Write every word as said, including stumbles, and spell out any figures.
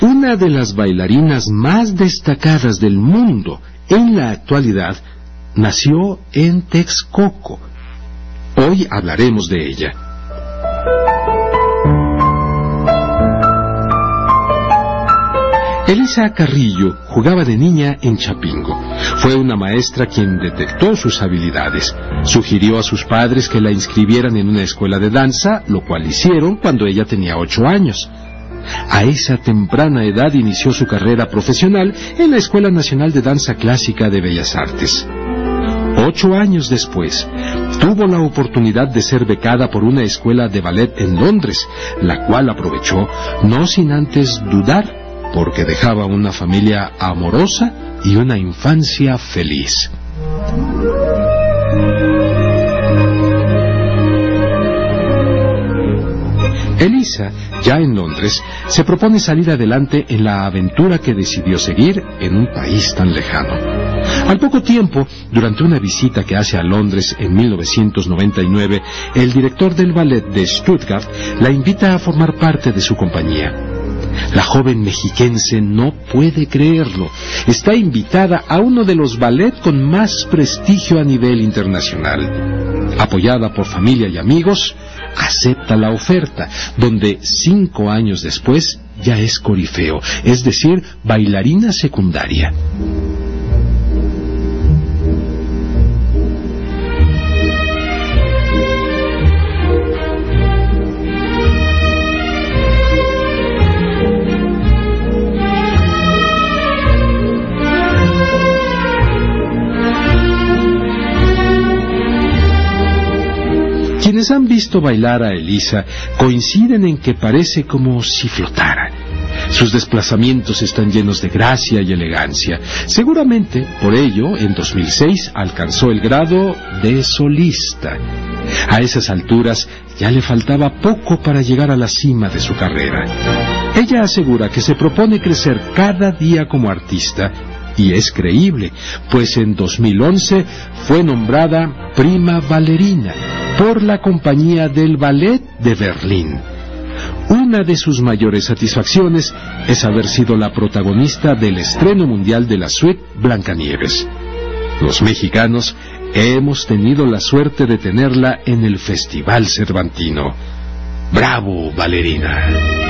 Una de las bailarinas más destacadas del mundo en la actualidad nació en Texcoco. Hoy hablaremos de ella. Elisa Carrillo jugaba de niña en Chapingo. Fue una maestra quien detectó sus habilidades. Sugirió a sus padres que la inscribieran en una escuela de danza, lo cual hicieron cuando ella tenía ocho años. A esa temprana edad inició su carrera profesional en la Escuela Nacional de Danza Clásica de Bellas Artes. Ocho años después, tuvo la oportunidad de ser becada por una escuela de ballet en Londres, la cual aprovechó, no sin antes dudar, porque dejaba una familia amorosa y una infancia feliz. Elisa, ya en Londres, se propone salir adelante en la aventura que decidió seguir en un país tan lejano. Al poco tiempo, durante una visita que hace a Londres en mil novecientos noventa y nueve, el director del ballet de Stuttgart la invita a formar parte de su compañía. La joven mexiquense no puede creerlo. Está invitada a uno de los ballets con más prestigio a nivel internacional. Apoyada por familia y amigos, acepta la oferta, donde cinco años después ya es corifeo, es decir, bailarina secundaria. Quienes han visto bailar a Elisa coinciden en que parece como si flotara. Sus desplazamientos están llenos de gracia y elegancia. Seguramente, por ello, en dos mil seis alcanzó el grado de solista. A esas alturas ya le faltaba poco para llegar a la cima de su carrera. Ella asegura que se propone crecer cada día como artista, y es creíble, pues en dos mil once fue nombrada prima ballerina por la Compañía del Ballet de Berlín. Una de sus mayores satisfacciones es haber sido la protagonista del estreno mundial de la suite Blancanieves. Los mexicanos hemos tenido la suerte de tenerla en el Festival Cervantino. ¡Bravo, ballerina!